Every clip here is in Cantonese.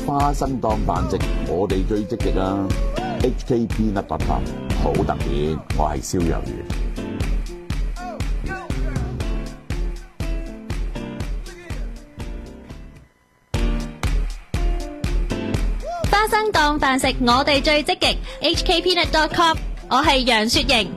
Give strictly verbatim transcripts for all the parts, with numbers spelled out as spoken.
花生當飯食，我哋最積極啊 ！H K Peanut Butter 好特別，我係燒魷魚。 花生當飯食，我哋最積極。H K Peanut dot com， 我係楊雪瑩。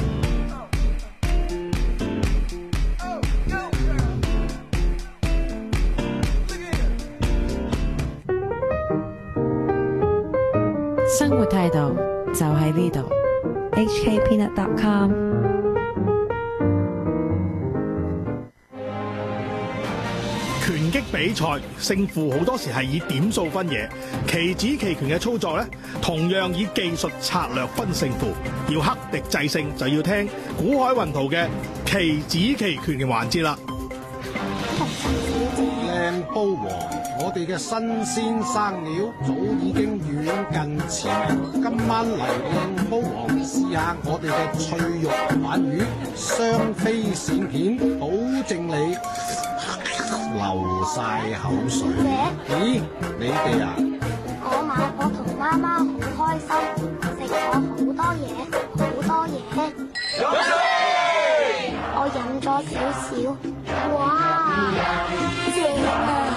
生活態度就喺呢度 ，H K Peanut dot com。 拳擊比賽勝負好多時係以點數分野，棋子棋拳嘅操作呢，同樣以技術策略分勝負。要克敵制勝，就要聽古海雲圖嘅棋子棋拳嘅環節啦。 靚煲王，我哋嘅新鮮生料早已經遠近馳名。今晚嚟靚煲王試下我哋嘅脆肉鯇魚，雙飛鱔片，保證你流晒口水。咦，你哋啊？ 我買我同媽媽好開心，食咗好多嘢，好多嘢。我飲咗少少，哇，正啊！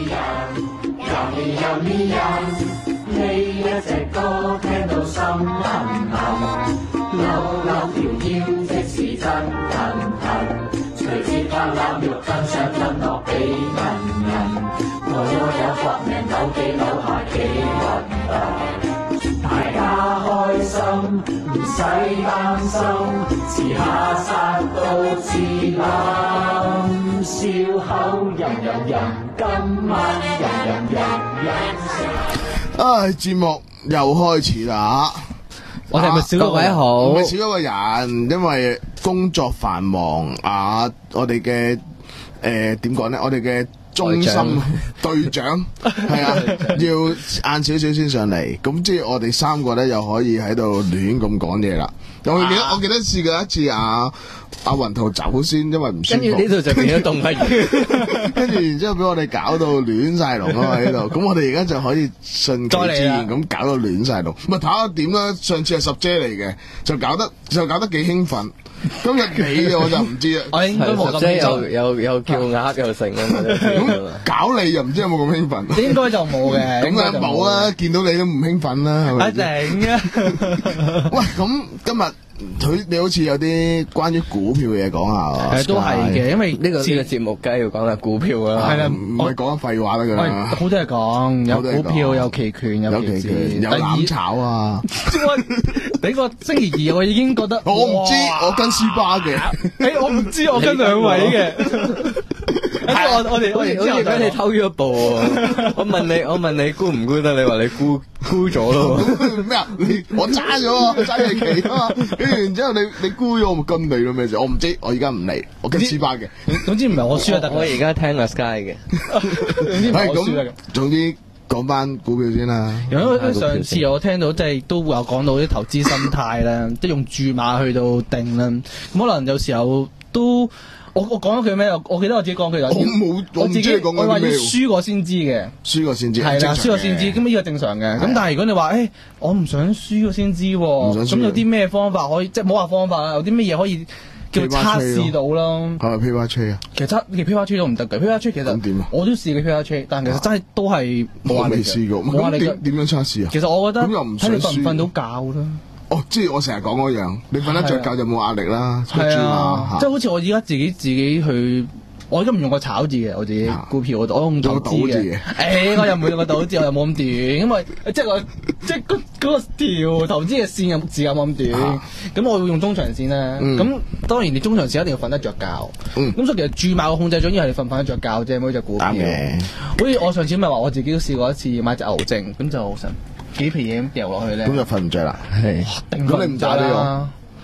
呢一隻歌聽到心痕痕，扭扭條腰即是真痕痕，隨節拍攬肉真想吞落俾人人，我有搏命扭幾扭下幾核突，大家開心唔使擔心，遲下殺到自冧，笑口吟吟吟，今晚吟吟吟吟食。 唉，節目又開始啦！ 我哋係咪少咗位好？ 唔係少咗個人，因為工作繁忙啊！我哋嘅誒點講咧？我哋嘅中心隊長係啊，要晏少少先上嚟。咁即係我哋三個咧，又可以喺度亂咁講嘢啦。我記得我記得試過一次啊。阿雲圖走先，因為唔舒服。 跟住呢度就變咗動物園， 跟住然之後俾我哋搞到亂晒龍啊喺度。咁我哋而家就可以順其自然咁搞到亂晒龍。咪睇下點啦？上次係十姐嚟嘅，就搞得就搞得幾興奮。今日你我就唔知啦。 我應該冇咁興奮，又又又叫鴨又成啊！ 咁搞你又唔知有冇咁興奮？ 應該就冇嘅。 咁啊冇啦，見到你都唔興奮啦，係咪？ 一定啊！ 喂，咁今日。佢你好似有啲關於股票嘅嘢講下， 誒都係嘅，因為呢個呢個節目梗係要講下股票啦，係啦， 唔係講緊廢話得㗎啦。 好多嘢講，有股票，有期權，有期指， 有攬炒啊！ 你個星期二我已經覺得， 我唔知，我跟斯巴嘅， 誒我唔知，我跟兩位嘅。我我哋我哋好似俾你偷咗一步喎！我問你，我問你沽唔沽得？你話你沽沽咗咯？ 咩啊？你我揸咗啊，揸你期啊嘛！跟住然之後你你沽咗，我咪跟你咯咩事？我唔知，我而家唔嚟，我跟斯巴嘅。 總之唔係我輸得，我而家聽阿 Sky 嘅。總之唔係我輸得嘅。總之講翻股票先啦。 因為上次我聽到即係都有講到啲投資心態啦，即係用注碼去到定啦。咁可能有時候都。我我講咗句咩？我記得我自己講句就， 我冇，我自己講我話要輸過先知嘅， 輸過先知， 係啦，輸過先知，咁呢個正常嘅。咁但係如果你話，誒，我唔想輸過先知，咁有啲咩方法可以，即係冇話方法啦，有啲咩嘢可以叫測試到咯？ 係咪 Paper Trade 啊？ 其實測其實 Paper Trade 都唔得嘅 ，Paper Trade 其實點啊？ 我都試過 Paper Trade，但其實真係都係冇壓力嘅。 我未試過，冇壓力嘅。點樣測試啊？ 其實我覺得咁又唔想輸， 睇你瞓唔瞓到覺啦。 哦，即係我成日講嗰樣，你瞓得着覺就冇壓力啦。 係啊，即係好似我而家自己自己去，我而家唔用個炒字嘅，我自己股票我我用賭字嘅。誒，我又唔會用個賭字，我又冇咁短，因為即係我即係嗰嗰個條投資嘅線嘅字又冇咁短。咁我會用中長線啦。咁當然你中長線一定要瞓得着覺。咁所以其實注碼嘅控制咗，因為你瞓唔瞓得着覺啫，每隻股票。好似我上次咪話我自己都試過一次買隻牛證，咁就成幾皮嘢咁掉落去咧， 咁就瞓唔着啦。 係，咁你唔打呢個？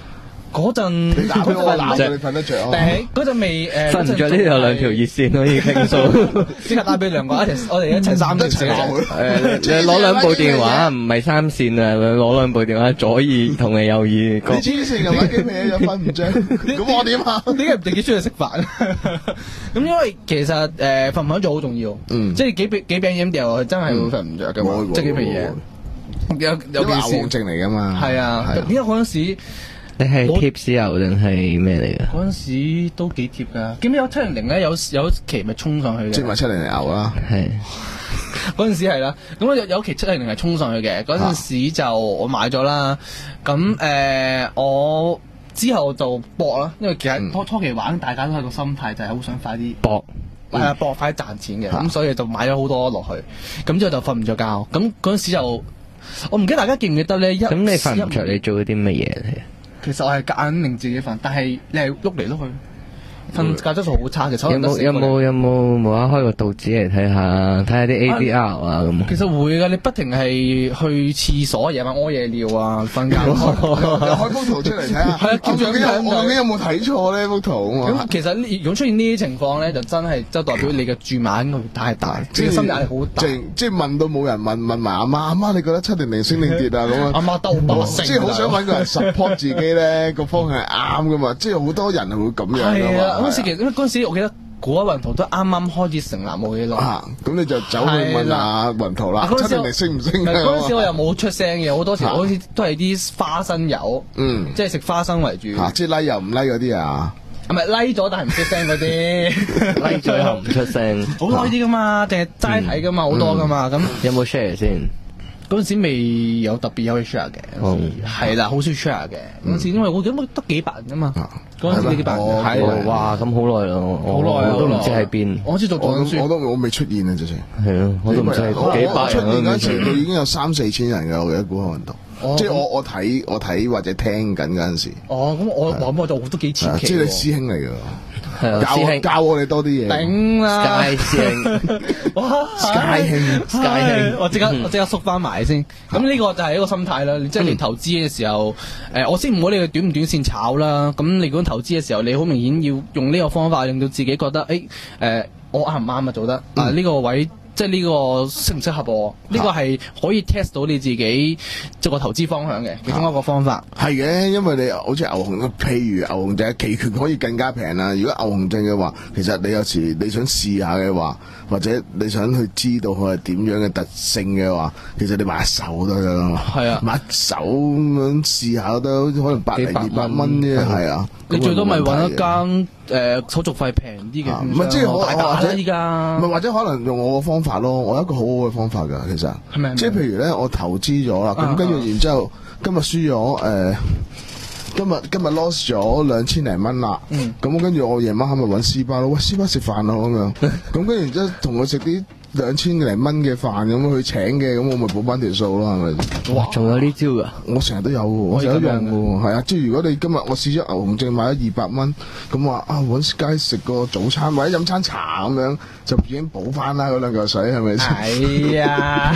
嗰陣你打俾我鬧你瞓得着啊？ 誒嗰陣未誒瞓唔着呢度有兩條熱線可以傾訴， 即刻打俾兩個一齊，我哋一齊三條線。 誒，你攞兩部電話唔係三線啊，攞兩部電話左耳同你右耳。你黐線又玩幾咩又瞓唔着，咁我點啊？ 點解唔直接出去食飯？咁因為其實誒瞓唔瞓着好重要，即係幾餅幾餅飲掉落去真係會瞓唔着嘅嘛，即係幾味嘢。有有件事， 牛症嚟噶嘛？ 係啊，點解嗰陣時？ 你係貼士油定係咩嚟㗎？ 嗰陣時都幾貼㗎。記唔記得有七零零咧？有有期咪衝上去嘅。 即係咪七零零牛啦？ 係。 嗰陣時係啦。咁有有期七零零係衝上去嘅。嗰陣時就我買咗啦。咁誒、呃，我之後就搏啦。因為其實初初期玩，大家都係個心態就係好想快啲搏。 係啊，搏快啲賺錢嘅。咁所以就買咗好多落去。咁之後就瞓唔着覺。咁嗰陣時就我唔記得大家記唔記得咧？ 咁你瞓唔着，你做咗啲乜嘢嚟？ 其實我係夾硬令自己瞓，但係你係碌嚟碌去，瞓覺質素好差嘅。 有冇有冇有冇無啦開個道指嚟睇下，睇下啲 A D R 啊咁。 其實會㗎，你不停係去廁所，夜晚屙夜尿啊，瞓覺。 開幅圖出嚟睇下。係啊，究竟我究竟有冇睇錯呢幅圖啊？ 咁其實如果出現呢啲情況咧，就真係就代表你嘅注碼應該會太大，即係心理壓力好大。 即即係問到冇人問，問埋阿媽，阿媽你覺得七零零升定跌啊咁啊？ 阿媽兜巴星。 即係好想揾個人 support 自己咧，個方向係啱噶嘛？即係好多人係會咁樣噶嘛。嗰時其實因為嗰陣時我記得古一雲圖都啱啱開始成立冇幾耐， 咁你就走去問下雲圖啦。七零零升唔升？ 嗰陣時我又冇出聲嘅，好多時好似都係啲花生油，嗯，即係食花生為主。 即係拉又唔拉嗰啲啊？ 係咪拉咗但係唔出聲嗰啲？ 拉咗又唔出聲， 好多呢啲噶嘛，定係齋睇噶嘛，好多噶嘛。咁有冇 share 先？ 嗰陣時未有特別有去 share 嘅，係啦，好少 share 嘅。嗰陣時因為我記得得幾百人噶嘛，嗰陣時幾百人，係哇咁好耐咯， 好耐啊， 我都唔知喺邊。 我知做做緊書， 我都我未出現啊，直情係咯，我都唔知係幾百人。 出現嗰程度已經有三四千人㗎，我記得古漢運動。即係我我睇我睇或者聽緊嗰陣時。 哦，咁我我我就都幾前期。 即係你師兄嚟㗎。 教教我哋多啲嘢。 頂啦 ！Sky 師兄， 哇 ！Sky 兄 ，Sky 兄， 我即刻我即刻縮翻埋先。咁呢個就係一個心態啦。即係你投資嘅時候，誒，我先唔好理佢短唔短線炒啦。咁你如果投資嘅時候，你好明顯要用呢個方法，令到自己覺得，誒，誒，我啱唔啱啊？做得啊呢個位。即係呢個適唔適合我？呢、啊、個係可以 test 到你自己即係個投資方向嘅其中一個方法。 係嘅，因為你好似牛熊，譬如牛熊證期權可以更加平啦。如果牛熊證嘅話，其實你有時你想試下嘅話，或者你想去知道佢係點樣嘅特性嘅話，其實你買一手都得啦。係啊，買一手咁樣試下都可能百零二百蚊啫。係啊， 你最多咪揾一間。誒、呃、手續費平啲嘅， 唔係即係我大把啦依家， 唔係或者可能用我個方法咯，我有一個好好嘅方法㗎，其實， 係咪？ 即係譬如咧，我投資咗啦，咁跟住然之後，今日輸咗誒，今日今日 lost 咗兩千零蚊啦，咁跟住我夜晚黑咪揾斯巴咯，喂斯巴食飯咯咁樣，咁跟住然之後同佢食啲兩千零蚊嘅飯咁佢請嘅，咁我咪補翻條數咯，係咪？ 哇！仲有呢招㗎？ 我成日都有喎，我成日都用喎，係啊！即係如果你今日我試咗牛熊證買咗二百蚊，咁話啊揾街食個早餐或者飲餐茶咁樣，就已經補翻啦嗰兩嚿水係咪先？ 係啊！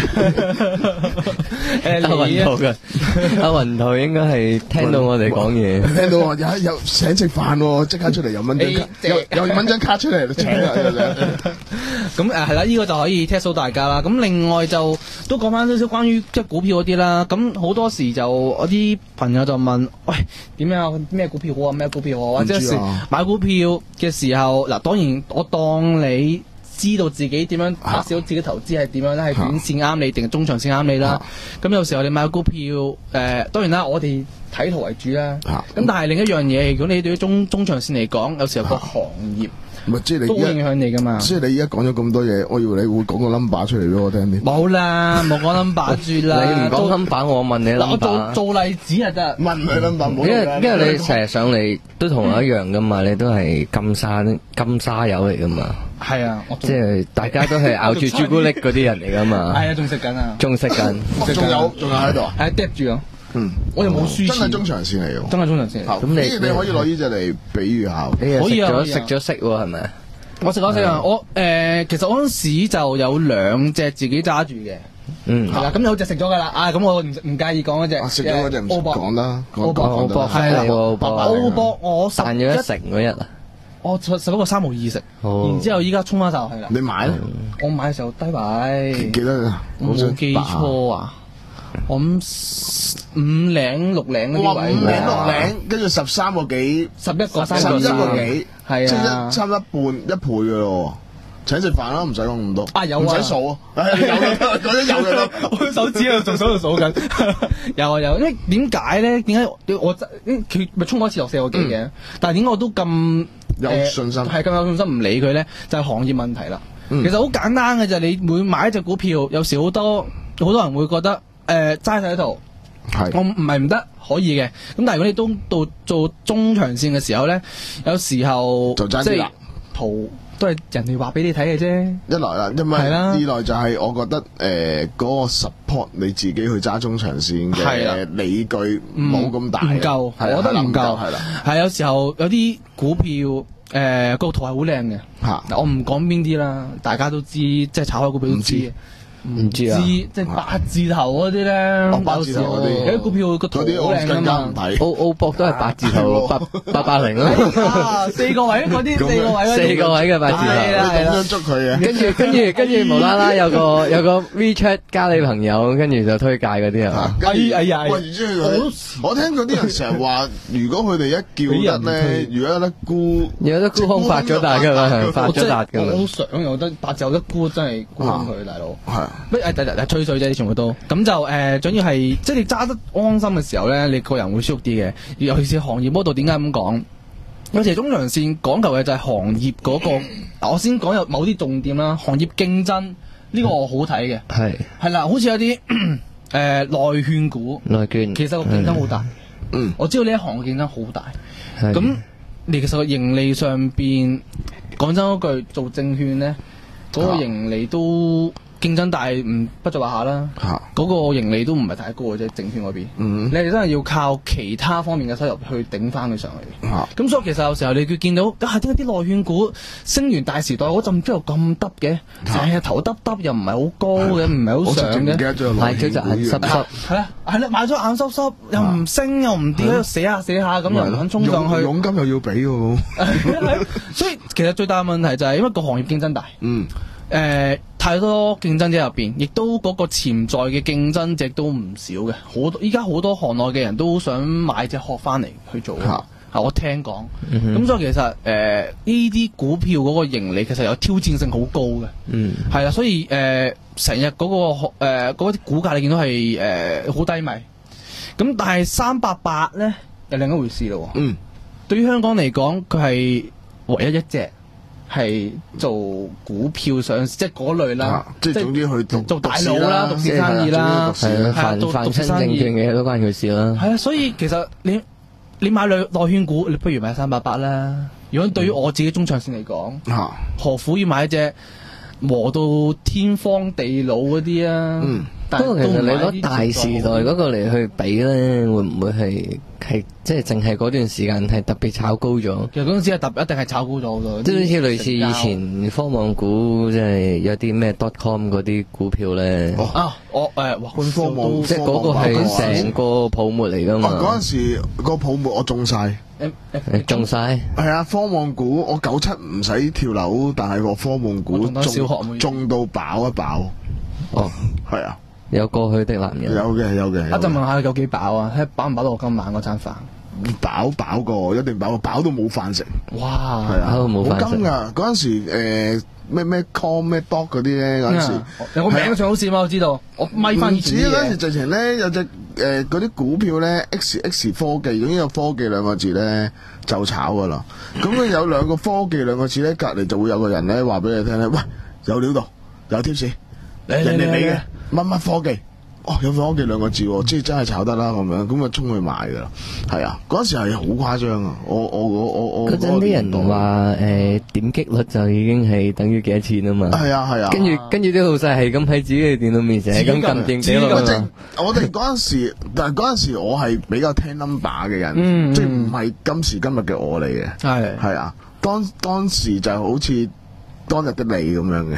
阿雲圖嘅，阿雲圖應該係聽到我哋講嘢， 聽到話有有請食飯喎，即刻出嚟有蚊張卡，有有蚊張卡出嚟請啊！ 咁誒係啦，呢個就可以 test 到大家啦。咁另外就都講翻少少關於即係股票嗰啲啦。咁好多時就我啲朋友就問：喂，點樣咩股票好啊？咩股票好啊？或者係買股票嘅時候，嗱當然我當你知道自己點樣測試到自己投資係點樣咧，係短線啱你定係中長線啱你啦。咁有時候你買股票誒、呃，當然啦，我哋睇圖為主啦。咁但係另一樣嘢，如果你對於中中長線嚟講，有時候個行業。 唔係，即係你都影響你噶嘛？ 即係你而家講咗咁多嘢，我以為你會講個 number 出嚟俾我聽啲。 冇啦，冇講 number 住啦。 你唔講 number，我問你 number。 我做做例子就得。 問佢 number， 因為因為你成日上嚟都同我一樣噶嘛，你都係金沙金沙友嚟噶嘛。 係啊， 即係大家都係咬住朱古力嗰啲人嚟噶嘛。 係啊，仲食緊啊。 仲食緊。 仲有仲有喺度。 係嗒住啊。 嗯， 我又冇輸錢。 真係中長線嚟㗎。 真係中長線。 咁你你可以攞呢隻嚟比喻下。 可以啊。食咗食咗係咪？ 我食咗食啊！我誒、呃、其實我嗰陣時就有兩隻自己揸住嘅， 嗯， 係啦，咁有隻食咗噶啦，啊，咁我唔唔介意講嗰隻。 食咗嗰隻唔講啦， 澳博澳博係啦，澳博澳博我賺咗一成嗰日啊。 我十十一個三毫二食，然之後依家衝翻晒落去啦。 你買咧？ 我買嘅時候低位， 記得啊？ 我冇記錯啊，我諗五零六零嗰啲位， 五零六零，跟住十三個幾， 十一個三， 十一個幾， 係啊， 即係差唔多一半一倍嘅咯。請食飯啦，唔使講咁多。 啊有啊， 唔使數啊，有嘅，嗰啲有嘅。 我手指喺度做手度數緊。有啊有，因為點解咧？點解我佢咪衝過一次落四個幾嘅？但係點解我都咁有信心？ 係咁有信心唔理佢咧，就係行業問題啦。其實好簡單嘅就係你每買一隻股票，有時好多好多人會覺得誒齋晒喺度，我唔係唔得可以嘅。咁但係如果你都到做中長線嘅時候咧，有時候就爭啲啦， 圖。都係人哋話俾你睇嘅啫。 一來啦，因為二來就係我覺得誒嗰個 support 你自己去揸中長線嘅理據冇咁大， 唔夠，我覺得唔夠。係啦，係有時候有啲股票誒個圖係好靚嘅。嚇，我唔講邊啲啦，大家都知，即係炒開股票都知。 唔知啊， 即係八字頭嗰啲咧， 八字頭嗰啲， 有啲股票個圖好靚啊嘛。 澳澳博都係八字頭，八八八零咯。 四個位嗰啲，四個位四個位嘅八字頭， 係啦係啦。 捉佢啊！ 跟住跟住跟住無啦啦有個有個 WeChat 加你朋友，跟住就推介嗰啲啊。 哎哎呀！ 喂，我聽嗰啲人成日話，如果佢哋一叫得咧，如果有得沽， 有得沽空發咗達㗎嘛，發咗達㗎嘛。 我好想有得八字有得沽，真係沽空佢大佬。 係。 乜誒誒誒吹水啫，全部都咁就誒，總要係即係你揸得安心嘅時候咧，你個人會舒服啲嘅。尤其是行業嗰度，點解咁講？有時中長線講求嘅就係行業嗰、嗰個。我先講有某啲重點啦，行業競爭呢、呢個我好睇嘅。係係啦，好似有啲誒內券股， 內券其實個競爭好大。 嗯， 我知道呢一行嘅競爭好大。咁你其實個盈利上邊，講真嗰句，做證券咧，嗰、嗰個盈利都。競爭大唔不在話下啦，嗰、啊、個盈利都唔係太高嘅啫，證券嗰邊，嗯、你哋真係要靠其他方面嘅收入去頂翻佢上去。咁、啊、所以其實有時候你會見到，啊點解啲內券股升完大時代嗰陣之後咁耷嘅，成日頭耷耷又唔係好高嘅，唔係好上嘅， 買咗就眼濕濕， 係啦係啦，買咗眼濕濕，又唔升又唔跌，喺度寫下寫下咁，又唔肯衝上去， 佣金又要俾喎。 所以其實最大嘅問題就係因為個行業競爭大。嗯。誒、呃，太多競爭者入邊，亦都嗰個潛在嘅競爭者都唔少嘅。好多依家好多行內嘅人都想買隻殼翻嚟去做啊！我聽講，咁、嗯、所以其實誒呢啲股票嗰個盈利其實有挑戰性好高嘅。嗯，係啦，所以誒成日嗰個誒嗰啲股價你見到係誒好低迷。咁但係三八八咧又另一回事咯。嗯，對於香港嚟講，佢係唯一一隻。係做股票上市，即係嗰類啦，啊、即係總之去做做大佬啦，獨市生意啦，係啊，做獨市生意嘅都關佢事啦。係啊，所以其實你你買內內圈股，你不如買三八八啦。如果對於我自己中長線嚟講，嗯、何苦要買一隻磨到天荒地老嗰啲啊？嗯，不過其實你攞大時代嗰個嚟去比咧，會唔會係？係即係淨係嗰段時間係特別炒高咗。其實嗰陣時係特一定係炒高咗好多。即係好似類似以前科網股，即係有啲咩 dotcom 嗰啲股票咧。哦、啊，我誒，哇，科網即係嗰個係成個泡沫嚟噶嘛。嗰陣時個泡沫我中晒。誒中晒。係啊，科網股我九七唔使跳樓，但係個科網股中中到飽一飽。哦，係啊。有過去的男人，有嘅有嘅。我就問下佢有幾飽啊？睇飽唔飽到我今晚嗰餐飯？飽飽過，一定飽，飽到冇飯食。哇！係啊，冇飯食。好金噶嗰陣時，誒咩咩 com 咩 dog 嗰啲咧，嗰陣時有個名上好似嘛，我知道。我咪翻以前啲嘢。嗰陣時直情咧有隻誒嗰啲股票咧 X X 科技，總之有科技兩個字咧就炒噶啦。咁佢有兩個科技兩個字咧，隔籬就會有個人咧話俾你聽咧，喂，有料到，有 tips，人哋嚟嘅。乜乜科技？哦，有科技兩個字，即係真係炒得啦咁樣，咁啊衝去買噶啦，係啊，嗰陣時係好誇張啊！我我我我我嗰陣啲人話誒點擊率就已經係等於幾多錢啊嘛，係啊係啊，跟住跟住啲老細係咁喺自己嘅電腦面前係咁撳電幾落啊！我哋嗰陣時，但係嗰陣時我係比較聽 number 嘅人，即係唔係今時今日嘅我嚟嘅，係係啊，當當時就好似。 當日的你咁樣嘅。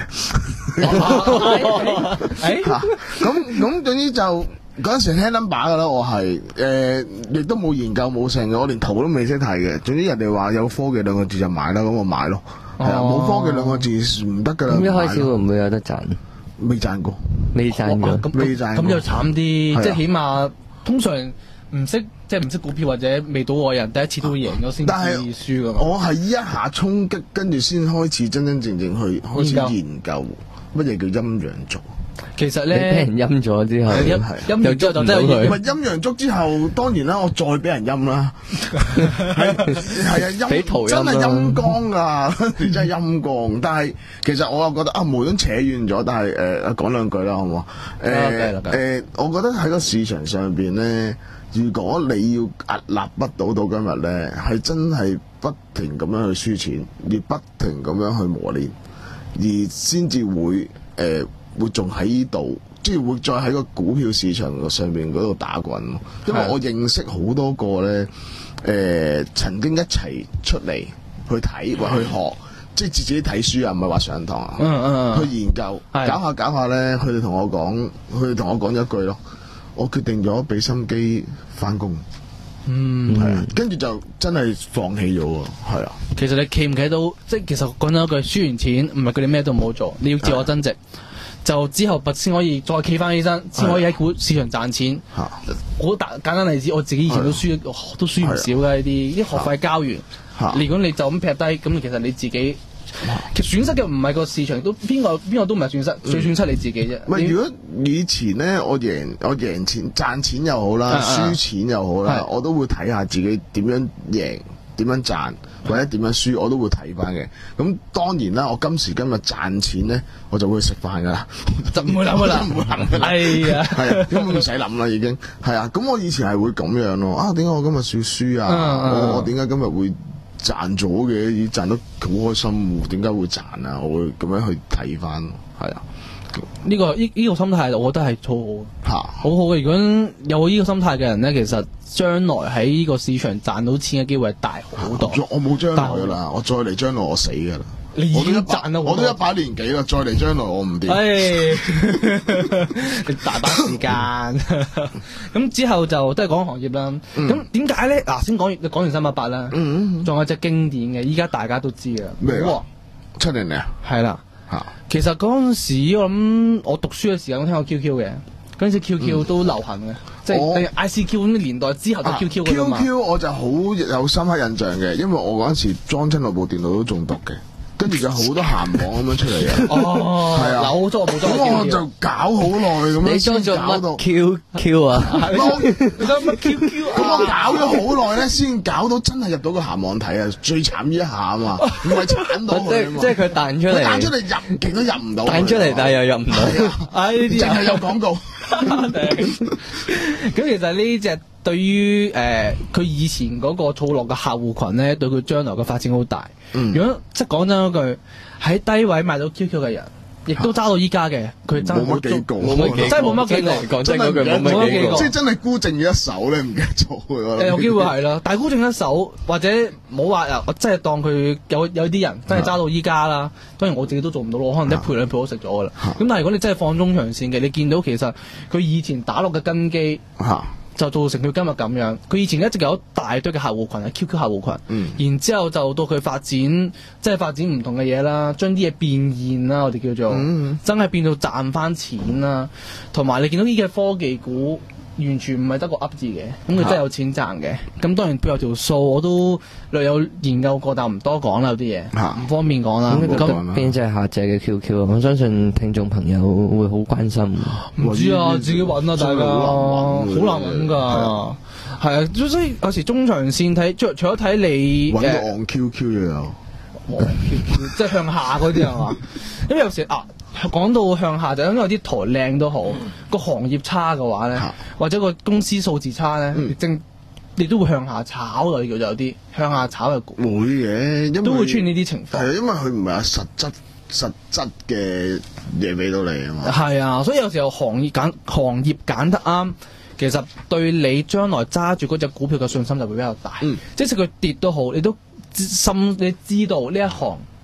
誒嚇咁咁總之就嗰陣時聽 number 㗎啦，我係誒亦都冇研究冇成嘅，我連圖都未識睇嘅。總之人哋話有科技兩個字就買啦，咁我買咯。係啊，冇科技兩個字唔得㗎啦。 咁一開始會唔會有得賺？ 未賺過， 未賺過， 咁未賺過咁就慘啲， 係啊即係起碼通常唔識即係唔識股票或者未賭過人，第一次都會贏咗先至但係輸㗎嘛。 我係一下衝擊，跟住先開始真真正正去開始研究乜嘢叫陰陽燭。 其實你俾咧， 人陰咗之後， 陰陰完之後就真係唔贏。 係陰陽燭之後，當然啦，我再俾人陰啦，係係啊陰， 俾圖陰真係啦陰光噶，真係陰光。但係其實我又覺得啊，無端扯遠咗，但係誒講兩句啦，好唔好？誒誒，我覺得喺個市場上邊咧，如果你要屹立不倒到今日咧，係真係不停咁樣去輸錢，而不停咁樣去磨練，而先至會誒。呃會仲喺呢度，即係會再喺個股票市場上邊嗰度打滾。因為我認識好多個咧，誒、呃、曾經一齊出嚟去睇或去學，即係自己睇書啊，唔係話上堂啊， 嗯嗯嗯去研究，搞下搞下咧，佢哋同我講，佢哋同我講咗一句咯，我決定咗俾心機翻工。 嗯， 係啊，跟住就真係放棄咗喎，係啊。 其實你企唔企到，即係其實講真一句，輸完錢唔係佢哋咩都冇做，你要自我增值。就之後先可以再企翻起身，先可以喺股市場賺錢。好簡簡單例子，我自己以前都輸，都輸唔少嘅呢啲，啲學費交完。如果你就咁劈低，咁其實你自己其實損失嘅唔係個市場，都邊個邊個都唔係損失，最損失你自己啫。 唔係如果以前咧，我贏我贏錢賺錢又好啦，輸錢又好啦，我都會睇下自己點樣贏。點樣賺或者點樣輸，我都會睇翻嘅。咁當然啦，我今時今日賺錢咧，我就會食飯噶啦， 就唔會諗噶啦， 唔會諗噶啦。 係啊， 係啊，根本唔使諗啦，已經係啊。咁我以前係會咁樣咯。啊，點解我今日少輸啊？ 嗯、 我我點解今日會賺咗嘅？已賺得好開心，點解會賺啊？我會咁樣去睇翻，係啊。 呢、這個呢呢、這個心態，我覺得係好好， 啊、 好好嘅。如果有呢個心態嘅人咧，其實將來喺呢個市場賺到錢嘅機會係大好多。 我冇將來噶啦，我再嚟將來我死噶啦。 你已經賺到， 我都一把年紀啦，再嚟將來我唔掂。 唉，你大把時間。咁之後就都係講行業啦。咁點解咧？嗱，先講完講完三百八啦。嗯，仲有隻經典嘅，依家大家都知嘅。 咩啊？七零零啊？ 係啦。嚇，其實嗰陣時我諗我讀書嘅時候，我聽過 Q Q 嘅，嗰陣時 Q Q 都流行嘅，即係 I C Q 咁年代之後就 Q Q 㗎嘛。 Q Q 我就好有深刻印象嘅，因為我嗰陣時裝親落部電腦都中毒嘅。跟住就好多鹹網咁樣出嚟嘅。 哦， 係啊， 嗱，我裝我冇裝。 咁我就搞好耐咁樣。 你裝咗乜 Q Q 啊？ 你裝乜 Q Q 啊？ 咁我搞咗好耐咧，先搞到真係入到個鹹網睇啊！最慘呢一下啊嘛，唔係鏟到佢啊嘛。 即係佢彈出嚟， 彈出嚟入極都入唔到。 彈出嚟，但係又入唔到。 唉，呢啲淨係有廣告。 咁其實呢隻對於誒佢以前嗰個儲落嘅客戶群咧，對佢將來嘅發展好大。 嗯、 如果即係講真嗰句，喺低位買到 Q Q 嘅人，亦都揸到依家嘅，佢真係冇乜幾個， 冇乜幾，真係冇乜幾個。 講真嗰句冇乜幾個， 即係真係孤剩一手咧，唔記得咗嘅。 誒有機會係啦，但係孤剩一手，或者冇話啊，我真係當佢有有啲人真係揸到依家啦。當然我自己都做唔到咯，我可能一倍兩倍都食咗㗎啦。咁但係如果你真係放中長線嘅，你見到其實佢以前打落嘅根基。就造成佢今日咁樣。佢以前一直有一大堆嘅客戶群係 Q Q 客戶群，嗯、然之後就到佢發展，即係發展唔同嘅嘢啦，將啲嘢變現啦，我哋叫做、嗯、真係變到賺翻錢啦。同埋你見到呢嘅科技股完全唔係得個噏字嘅，咁佢真係有錢賺嘅。咁、啊、當然佢有條數，我都略有研究過，但唔多講啦，有啲嘢唔方便講啦。 咁邊隻係下隻嘅 Q Q 啊？我相信聽眾朋友會好關心。 唔知啊，自己揾啊，大家好難揾㗎。係啊，所以有時中長線睇，除除咗睇你揾個按 Q Q 又有， 按 Q Q 即係向下嗰啲係嘛？因為有時啊。講到向下就因為有啲台靚都好，個行業差嘅話咧，啊、或者個公司數字差咧，嗯、正你都會向下炒嘅，叫做有啲向下炒嘅會嘅，因為都會出現呢啲情況。 係因為佢唔係有實質實質嘅嘢俾到你啊嘛。係啊，所以有時候行業揀行業揀得啱，其實對你將來揸住嗰隻股票嘅信心就會比較大。嗯、即使佢跌都好，你都心你知道呢一行。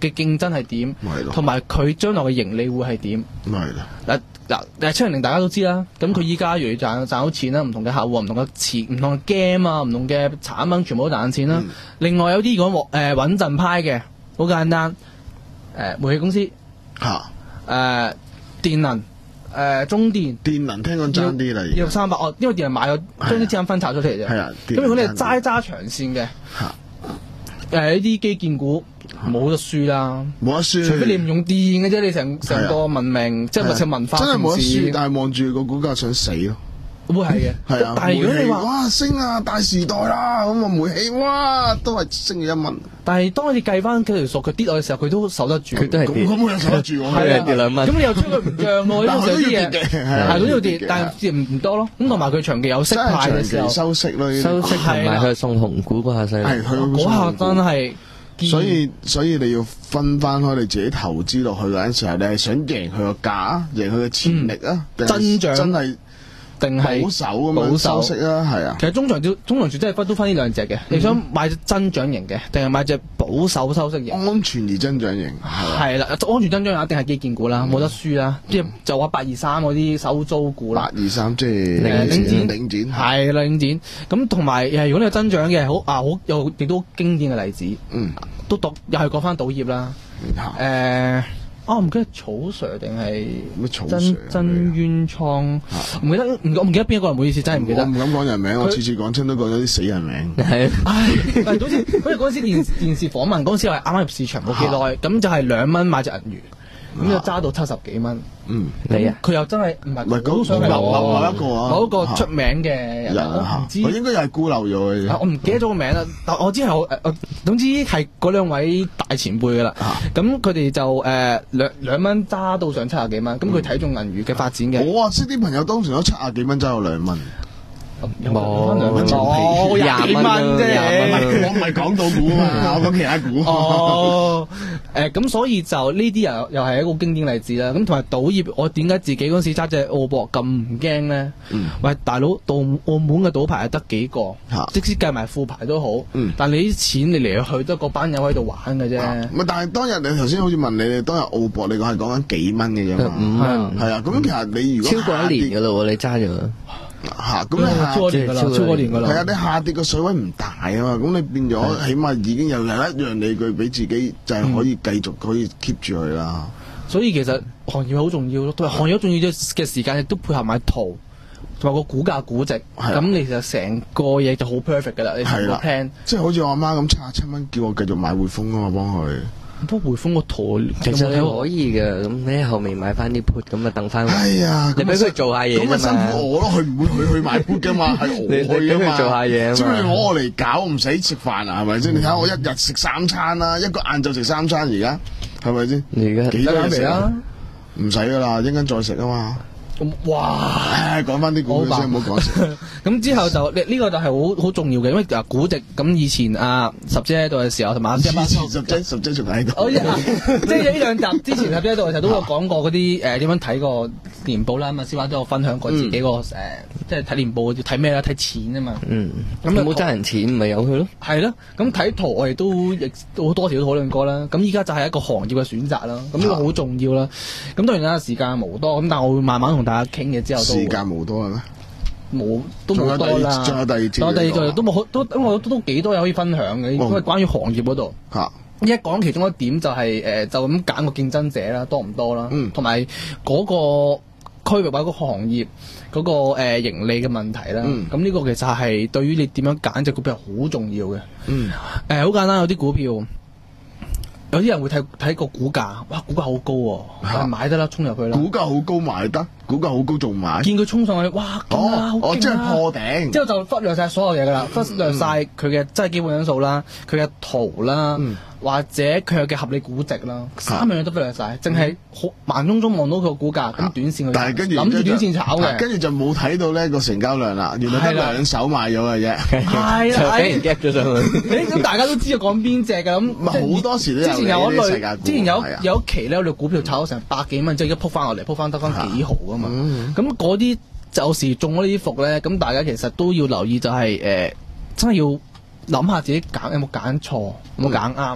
嘅競爭係點， 係咯同埋佢將來嘅盈利會係點。 係啦。 嗱嗱誒七零零大家都知啦，咁佢依家越嚟越賺賺到錢啦，唔同嘅客戶、唔同嘅詞、唔同嘅 game 啊、唔同嘅產品，全部都賺錢啦。 嗯、 另外有啲講誒穩陣派嘅，好簡單，誒、呃、煤氣公司嚇，誒、 呃、電能。誒、呃、中電電能聽講爭啲啦， 二六三百哦，因為電能買咗將啲資金分拆咗出嚟啫。 係啊， 咁如果你係齋揸長線嘅，誒呢啲基建股冇得輸啦， 冇得輸。 除非你唔用電嘅啫，你成成個文明即係或者文化真係冇得輸， 城市但係望住個股價想死咯。 會係嘅， 係啊。 但係如果你話哇升啊大時代啦，咁啊煤氣哇都係升咗一蚊。 但係當你計翻佢條數，佢跌落嘅時候，佢都守得住， 佢都係跌， 咁佢又守得住， 係啊跌兩蚊。 咁你又出佢唔漲喎， 但係有啲佢都要跌嘅， 係都要跌，但係跌唔唔多咯。咁同埋佢長期有息派嘅時候， 收息咯， 收息同埋佢送紅股嗰下犀利， 係佢嗰下真係。 所以所以你要分翻開你自己投資落去嗰陣時候，你係想贏佢個價，贏佢嘅潛力啊， 增長真係。 定係保守咁樣收息啦，係啊。 其實中長線中長線真係分都分呢兩隻嘅。你想買隻增長型嘅，定係買隻保守收息型？ 安全而增長型係啦，安全增長一定係基建股啦，冇得輸啦。即係就話八二三嗰啲收租股啦。 八二三即係領展，領展係啦，領展。咁同埋誒，如果你有增長嘅，好啊，好有亦都經典嘅例子。 嗯， 都讀又係講翻賭業啦。誒。哦，唔記得草 Sir 定係真真淵倉，唔記得唔我唔記得邊一個人，唔好意思，真係唔記得。 我唔敢講人名，我次次講親都講咗啲死人名。 係，唉，但係好似好似嗰陣時電電視訪問嗰陣時，我係啱啱入市場冇幾耐，咁就係兩蚊買隻銀魚，咁就揸到七十幾蚊。 嗯， 你啊？佢又真係唔係， 唔係嗰某某一個啊， 某一個出名嘅人，我唔知， 我應該又係孤陋咗嘅。 我唔記得咗個名啦，但我知係我誒，總之係嗰兩位大前輩噶啦。咁佢哋就誒兩兩蚊揸到上七十幾蚊，咁佢睇中銀魚嘅發展嘅。 我啊識啲朋友當時都七十幾蚊揸到兩蚊。 冇兩蚊冇廿幾蚊啫， 我唔係講到股啊嘛，我講其他股。 哦，誒咁所以就呢啲又又係一個經典例子啦。咁同埋賭業，我點解自己嗰陣時揸隻澳博咁唔驚咧？喂，大佬，到澳門嘅賭牌係得幾個，即使計埋副牌都好。但你啲錢你嚟去都嗰班友喺度玩嘅啫。 唔係，但係當日你頭先好似問你，你當日澳博你講係講緊幾蚊嘅啫嘛？ 五蚊。 係啊，咁其實你如果超過一年噶啦，你揸咗。 吓，咁你下超過年噶啦，超過年噶啦。 係啊，你下跌個水位唔大啊嘛，咁你變咗起碼已經有有一樣理據俾自己，就係可以繼續可以 keep 住佢啦。 所以其實行業好重要咯，同埋行業好重要嘅時間亦都配合埋圖同埋個股價估值，咁你就成個嘢就好 perfect 噶啦。你成個 plan， 即係好似我阿媽咁，七十七蚊叫我繼續買匯豐啊嘛，幫佢。 不過匯豐個圖其實你可以嘅，咁你喺後面買翻啲 put，咁啊等翻。 哎呀， 你俾佢做下嘢啫嘛。 咁咪辛苦我咯，佢唔會佢去買 put 噶嘛，係我去噶嘛。 你俾佢做下嘢啊嘛。 即係你攞我嚟搞，唔使食飯啊，係咪先？你睇下我一日食三餐啦，一個晏晝食三餐，而家係咪先？ 你而家幾多人食啊？ 唔使噶啦，一陣間再食啊嘛。 哇！ 講翻啲股票先，唔好講食。 咁之後就呢呢個就係好好重要嘅，因為啊估值咁以前啊十姐喺度嘅時候，同埋阿姐十姐十姐仲喺度。 即係呢兩集之前十姐喺度嘅時候都有講過嗰啲誒點樣睇個年報啦。咁啊，小華都有分享過自己個誒，即係睇年報要睇咩啦？睇錢啊嘛。 嗯。咁你冇爭人錢，咪由佢咯。 係咯。咁睇圖我哋都亦都好多時都討論過啦。咁依家就係一個行業嘅選擇啦。咁呢個好重要啦。咁當然啦，時間無多，咁但係我會慢慢同大家傾嘅之後都。 時間無多啦咩？ 冇都冇多啦。 仲有第二節。 仲有第二節都冇好都我都都幾多嘢可以分享嘅，因為關於行業嗰度。 嚇。 一講其中一點就係、是、誒、呃，就咁揀個競爭者啦，多唔多啦？嗯。同埋嗰個區域或者個行業嗰、那個誒、呃、盈利嘅問題啦。嗯。咁呢個其實係對於你點樣揀隻股票好重要嘅。嗯。誒、呃，好簡單，有啲股票。有啲人會睇睇個股價，哇，股價好高喎、啊，買得啦，衝入去啦。 股價好高買得，股價好高仲買。 見佢衝上去，哇，勁啊，好勁啊！ 哦，即係破頂。之後就忽略晒所有嘢噶啦，忽略晒佢嘅真係基本因素啦，佢嘅圖啦。嗯或者佢嘅合理估值啦，三樣嘢都忽略晒，淨係好慢中中望到佢個股價，咁短線去諗住短線炒嘅， 跟住就冇睇到呢個成交量啦，原來得兩手賣咗嘅啫， 係啦， 俾人夾咗上去。 誒咁大家都知道講邊隻㗎咁， 好多時都有之前有一類，之前有有一期咧，我哋股票炒咗成百幾蚊，即係一撲翻落嚟，撲翻得翻幾毫啊嘛，咁嗰啲有時中咗呢啲伏咧，咁大家其實都要留意，就係誒真係要諗下自己揀有冇揀錯，有冇揀啱。或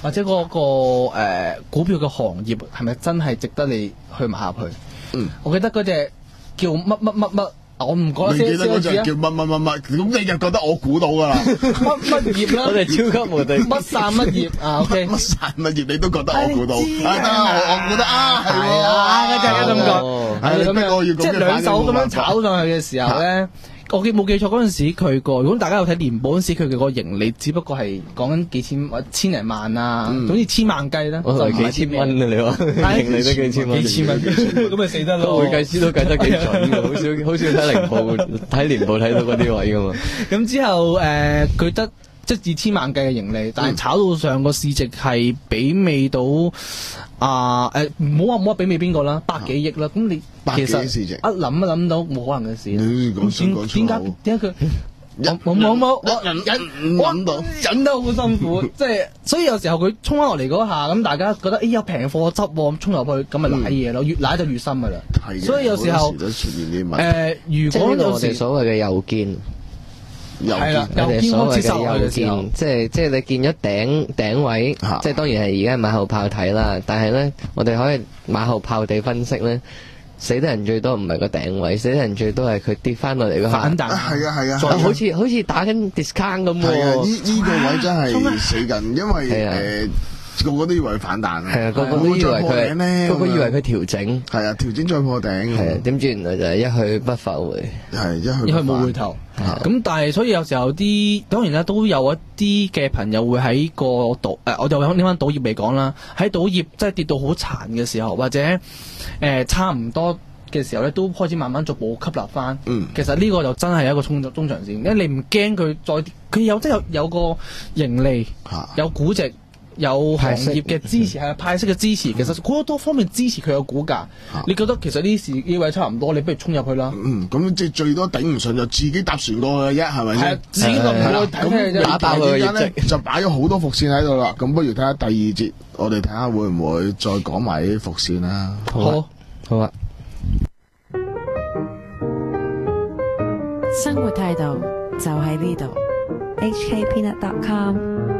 或者嗰、那個誒、呃、股票嘅行業係咪真係值得你去買入去？ 嗯， 我記得嗰隻叫乜乜乜乜。我唔講你記得嗰隻叫乜乜乜乜，咁你就覺得我估到噶啦。 乜乜業啦， 我哋超級無敵。 乜散乜業啊 ？OK， 乜散乜業你都覺得我估到？啊得我我覺得啊係喎， 啊嗰隻咁講，係咁樣，即係兩手咁樣炒上去嘅時候咧。我記冇記錯嗰陣時，佢個如果大家有睇年報嗰陣時，佢嘅個盈利只不過係講緊幾千或千零萬啊，總之千萬計啦。 我以為幾千蚊啊，你話盈利都幾千蚊， 幾千蚊咁咪死得咯。 會計師都計得幾準嘅，好少好少睇年報睇年報睇到嗰啲位噶嘛。 咁之後誒，佢得即係二千萬計嘅盈利，但係炒到上個市值係媲美到啊誒，唔好話唔好話媲美邊個啦，百幾億啦。咁你其實一諗一諗到冇可能嘅事。點點解點解佢我冇冇冇我忍忍到忍得好辛苦，即係所以有時候佢衝翻落嚟嗰下，咁大家覺得誒有平貨執喎，衝入去咁咪舐嘢咯，越舐就越深噶啦。所以有時候誒，如果我哋所謂嘅右肩。 係啦， 我哋所謂嘅右見，即係即係你見咗頂頂位，啊、即係當然係而家馬後炮睇啦。但係咧，我哋可以馬後炮地分析咧，死得人最多唔係個頂位，死得人最多係佢跌翻落嚟嗰下反彈。 係啊係啊， 好似好似打緊 discount 咁喎。 係啊，呢呢個位真係死緊，因為誒。個個都以為佢反彈， 係啊，個個都以為佢，個個以為佢調整， 係啊，調整再破頂， 係啊，點知原來就係一去不復回， 係一去一去冇回頭。咁但係所以有時候啲當然啦，都有一啲嘅朋友會喺個賭誒，我就拎翻賭業嚟講啦，喺賭業即係跌到好殘嘅時候，或者誒、呃、差唔多嘅時候咧，都開始慢慢逐步吸納翻。嗯，其實呢個就真係一個中中長線，因為你唔驚佢再跌，佢有即係有有個盈利，有估值。有行業嘅支持，係派息嘅支持，其實好多方面支持佢嘅股價。啊、你覺得其實呢時呢位差唔多，你不如衝入去啦。 嗯，咁即係最多頂唔順就自己搭船過去嘅啫，係咪先？ 自己落去睇睇打爆佢嘅業績，就擺咗好多伏線喺度啦。咁不如睇下第二節，我哋睇下會唔會再講埋啲伏線啦。 好啊，好啊。 生活態度就喺呢度。H K Peanut dot com